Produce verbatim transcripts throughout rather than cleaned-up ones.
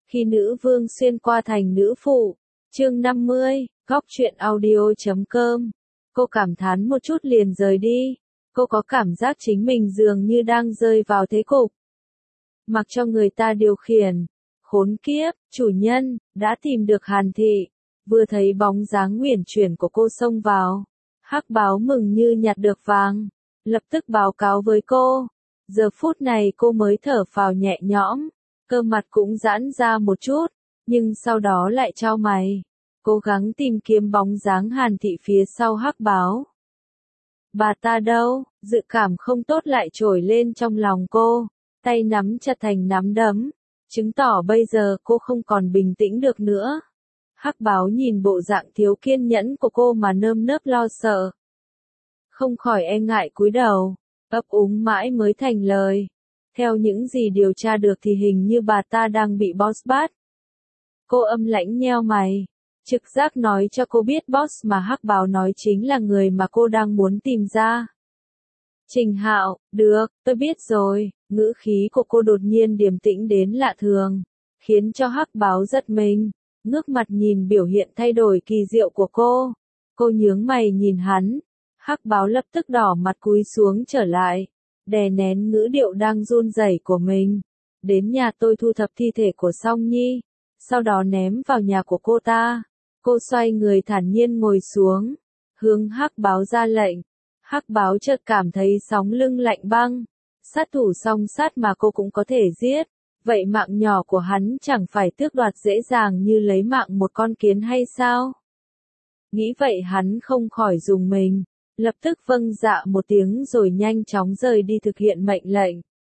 Khi nữ vương xuyên qua thành nữ phụ. Chương năm mươi, góc truyện audio chấm com. Cô cảm thán một chút liền rời đi. Cô có cảm giác chính mình dường như đang rơi vào thế cục. Mặc cho người ta điều khiển. Khốn kiếp, chủ nhân, đã tìm được Hàn Thị. Vừa thấy bóng dáng uyển chuyển của cô xông vào. Hắc báo mừng như nhặt được vàng. Lập tức báo cáo với cô. Giờ phút này cô mới thở phào nhẹ nhõm. Cơ mặt cũng giãn ra một chút. Nhưng sau đó lại chau mày. Cố gắng tìm kiếm bóng dáng Hàn Thị phía sau hắc báo. Bà ta đâu? Dự cảm không tốt lại trồi lên trong lòng cô. Tay nắm chặt thành nắm đấm. Chứng tỏ bây giờ cô không còn bình tĩnh được nữa. Hắc báo nhìn bộ dạng thiếu kiên nhẫn của cô mà nơm nớp lo sợ. Không khỏi e ngại cúi đầu. Ấp úng mãi mới thành lời. Theo những gì điều tra được thì hình như bà ta đang bị boss bắt. Cô âm lãnh nheo mày. Trực giác nói cho cô biết boss mà hắc báo nói chính là người mà cô đang muốn tìm ra. Trình Hạo, được, tôi biết rồi. Ngữ khí của cô đột nhiên điềm tĩnh đến lạ thường. Khiến cho hắc báo giật mình. Ngước mặt nhìn biểu hiện thay đổi kỳ diệu của cô. Cô nhướng mày nhìn hắn. Hắc báo lập tức đỏ mặt cúi xuống trở lại. Đè nén ngữ điệu đang run rẩy của mình. Đến nhà tôi thu thập thi thể của Song Nhi. Sau đó ném vào nhà của cô ta. Cô xoay người thản nhiên ngồi xuống. Hướng hắc báo ra lệnh. Hắc báo chợt cảm thấy sóng lưng lạnh băng. Sát thủ song sát mà cô cũng có thể giết. Vậy mạng nhỏ của hắn chẳng phải tước đoạt dễ dàng như lấy mạng một con kiến hay sao? Nghĩ vậy hắn không khỏi rùng mình. Lập tức vâng dạ một tiếng rồi nhanh chóng rời đi thực hiện mệnh lệnh.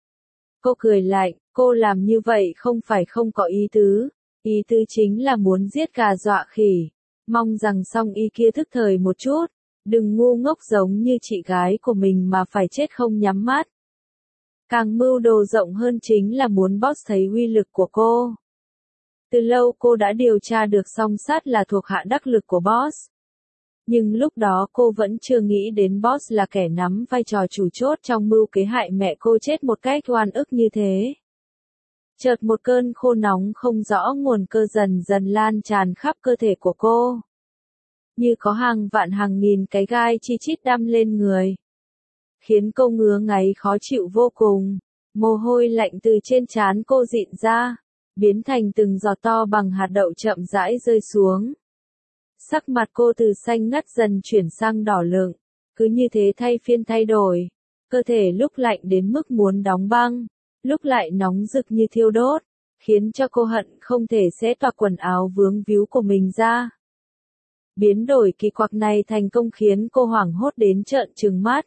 Cô cười lạnh, cô làm như vậy không phải không có ý tứ. Ý tứ chính là muốn giết gà dọa khỉ. Mong rằng Song Y kia thức thời một chút. Đừng ngu ngốc giống như chị gái của mình mà phải chết không nhắm mắt. Càng mưu đồ rộng hơn chính là muốn boss thấy uy lực của cô. Từ lâu cô đã điều tra được Song Sát là thuộc hạ đắc lực của boss. Nhưng lúc đó cô vẫn chưa nghĩ đến boss là kẻ nắm vai trò chủ chốt trong mưu kế hại mẹ cô chết một cách oan ức như thế. Chợt một cơn khô nóng không rõ nguồn cơ dần dần lan tràn khắp cơ thể của cô. Như có hàng vạn hàng nghìn cái gai chi chít đâm lên người. Khiến cô ngứa ngáy khó chịu vô cùng. Mồ hôi lạnh từ trên trán cô dịn ra. Biến thành từng giọt to bằng hạt đậu chậm rãi rơi xuống. Sắc mặt cô từ xanh ngắt dần chuyển sang đỏ lựng. Cứ như thế thay phiên thay đổi. Cơ thể lúc lạnh đến mức muốn đóng băng. Lúc lại nóng rực như thiêu đốt. Khiến cho cô hận không thể xé toạc quần áo vướng víu của mình ra. Biến đổi kỳ quặc này thành công khiến cô hoảng hốt đến trợn trừng mắt.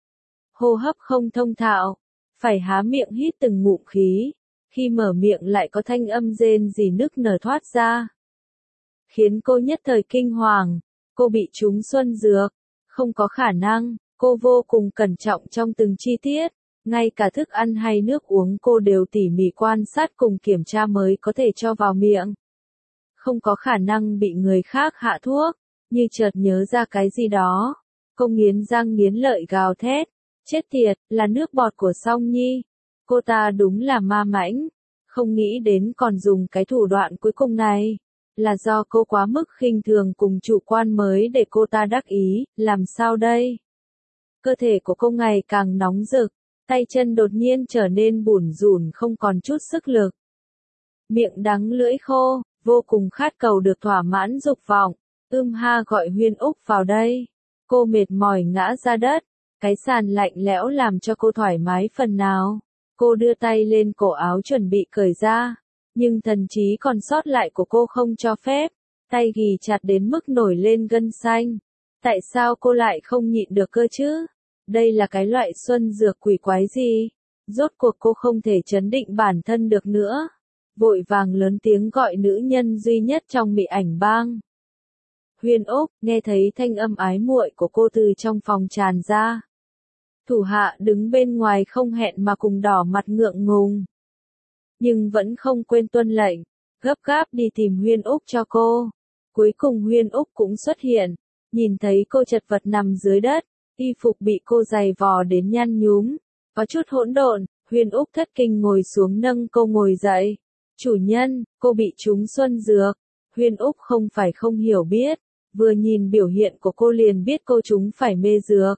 Hô hấp không thông thạo. Phải há miệng hít từng ngụm khí. Khi mở miệng lại có thanh âm rên rỉ nức nở thoát ra. Khiến cô nhất thời kinh hoàng. Cô bị trúng xuân dược. Không có khả năng. Cô vô cùng cẩn trọng trong từng chi tiết. Ngay cả thức ăn hay nước uống cô đều tỉ mỉ quan sát cùng kiểm tra mới có thể cho vào miệng. Không có khả năng bị người khác hạ thuốc. Như chợt nhớ ra cái gì đó. Cô nghiến răng nghiến lợi gào thét. Chết tiệt, là nước bọt của Song Nhi. Cô ta đúng là ma mãnh. Không nghĩ đến còn dùng cái thủ đoạn cuối cùng này. Là do cô quá mức khinh thường cùng chủ quan mới để cô ta đắc ý, làm sao đây? Cơ thể của cô ngày càng nóng rực, tay chân đột nhiên trở nên bủn rủn không còn chút sức lực. Miệng đắng lưỡi khô, vô cùng khát cầu được thỏa mãn dục vọng. Ưm ha gọi Huyên Úc vào đây. Cô mệt mỏi ngã ra đất. Cái sàn lạnh lẽo làm cho cô thoải mái phần nào. Cô đưa tay lên cổ áo chuẩn bị cởi ra. Nhưng thần trí còn sót lại của cô không cho phép. Tay ghì chặt đến mức nổi lên gân xanh. Tại sao cô lại không nhịn được cơ chứ? Đây là cái loại xuân dược quỷ quái gì? Rốt cuộc cô không thể trấn định bản thân được nữa. Vội vàng lớn tiếng gọi nữ nhân duy nhất trong mị ảnh bang. Huyên Úc, nghe thấy thanh âm ái muội của cô từ trong phòng tràn ra. Thủ hạ đứng bên ngoài không hẹn mà cùng đỏ mặt ngượng ngùng. Nhưng vẫn không quên tuân lệnh, gấp gáp đi tìm Huyên Úc cho cô. Cuối cùng Huyên Úc cũng xuất hiện, nhìn thấy cô chật vật nằm dưới đất, y phục bị cô giày vò đến nhăn nhúm, có chút hỗn độn, Huyên Úc thất kinh ngồi xuống nâng cô ngồi dậy. Chủ nhân, cô bị trúng xuân dược. Huyên Úc không phải không hiểu biết, vừa nhìn biểu hiện của cô liền biết cô trúng phải mê dược.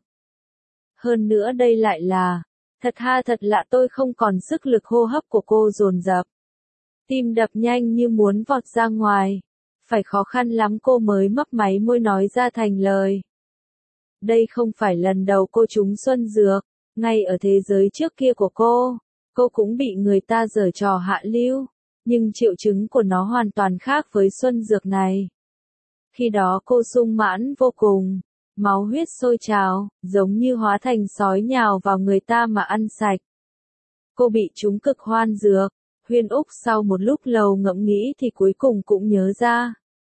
Hơn nữa đây lại là, thật ha thật lạ, tôi không còn sức lực, hô hấp của cô dồn dập. Tim đập nhanh như muốn vọt ra ngoài. Phải khó khăn lắm cô mới mấp máy môi nói ra thành lời. Đây không phải lần đầu cô trúng xuân dược, ngay ở thế giới trước kia của cô, cô cũng bị người ta giở trò hạ lưu, nhưng triệu chứng của nó hoàn toàn khác với xuân dược này. Khi đó cô sung mãn vô cùng, máu huyết sôi trào, giống như hóa thành sói nhào vào người ta mà ăn sạch. Cô bị trúng cực hoan dược. Huyên Úc sau một lúc lâu ngẫm nghĩ thì cuối cùng cũng nhớ ra.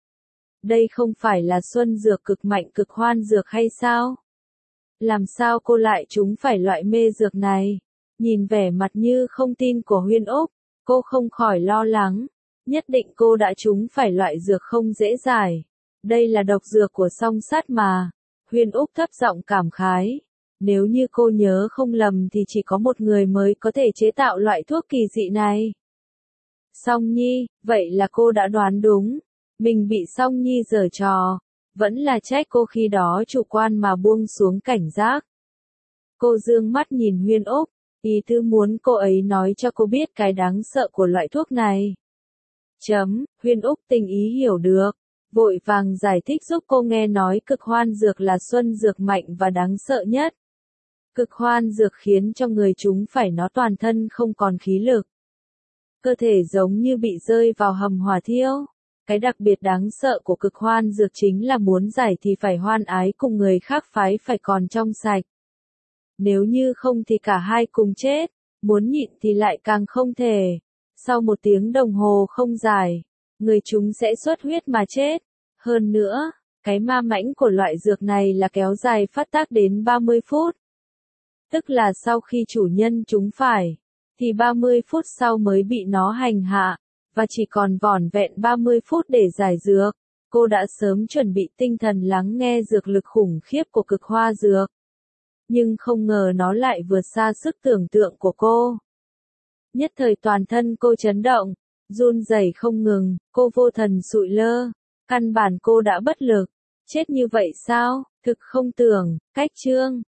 Đây không phải là xuân dược cực mạnh cực hoan dược hay sao? Làm sao cô lại trúng phải loại mê dược này? Nhìn vẻ mặt như không tin của Huyên Úc, cô không khỏi lo lắng. Nhất định cô đã trúng phải loại dược không dễ giải. Đây là độc dược của song sát mà. Huyên Úc thấp giọng cảm khái. Nếu như cô nhớ không lầm thì chỉ có một người mới có thể chế tạo loại thuốc kỳ dị này. Song Nhi, vậy là cô đã đoán đúng. Mình bị Song Nhi giở trò. Vẫn là trách cô khi đó chủ quan mà buông xuống cảnh giác. Cô dương mắt nhìn Huyên Úc, ý tứ muốn cô ấy nói cho cô biết cái đáng sợ của loại thuốc này. Chấm, Huyên Úc tình ý hiểu được. Vội vàng giải thích giúp cô nghe nói cực hoan dược là xuân dược mạnh và đáng sợ nhất. Cực hoan dược khiến cho người chúng phải nó toàn thân không còn khí lực. Cơ thể giống như bị rơi vào hầm hỏa thiêu. Cái đặc biệt đáng sợ của cực hoan dược chính là muốn giải thì phải hoan ái cùng người khác phái phải còn trong sạch. Nếu như không thì cả hai cùng chết, muốn nhịn thì lại càng không thể. Sau một tiếng đồng hồ không dài, người chúng sẽ xuất huyết mà chết. Hơn nữa, cái ma mãnh của loại dược này là kéo dài phát tác đến ba mươi phút. Tức là sau khi chủ nhân chúng phải, thì ba mươi phút sau mới bị nó hành hạ, và chỉ còn vỏn vẹn ba mươi phút để giải dược. Cô đã sớm chuẩn bị tinh thần lắng nghe dược lực khủng khiếp của cực hoa dược. Nhưng không ngờ nó lại vượt xa sức tưởng tượng của cô. Nhất thời toàn thân cô chấn động, run rẩy không ngừng, cô vô thần sụi lơ. Căn bản cô đã bất lực. Chết như vậy sao? Thực không tưởng, cách chương.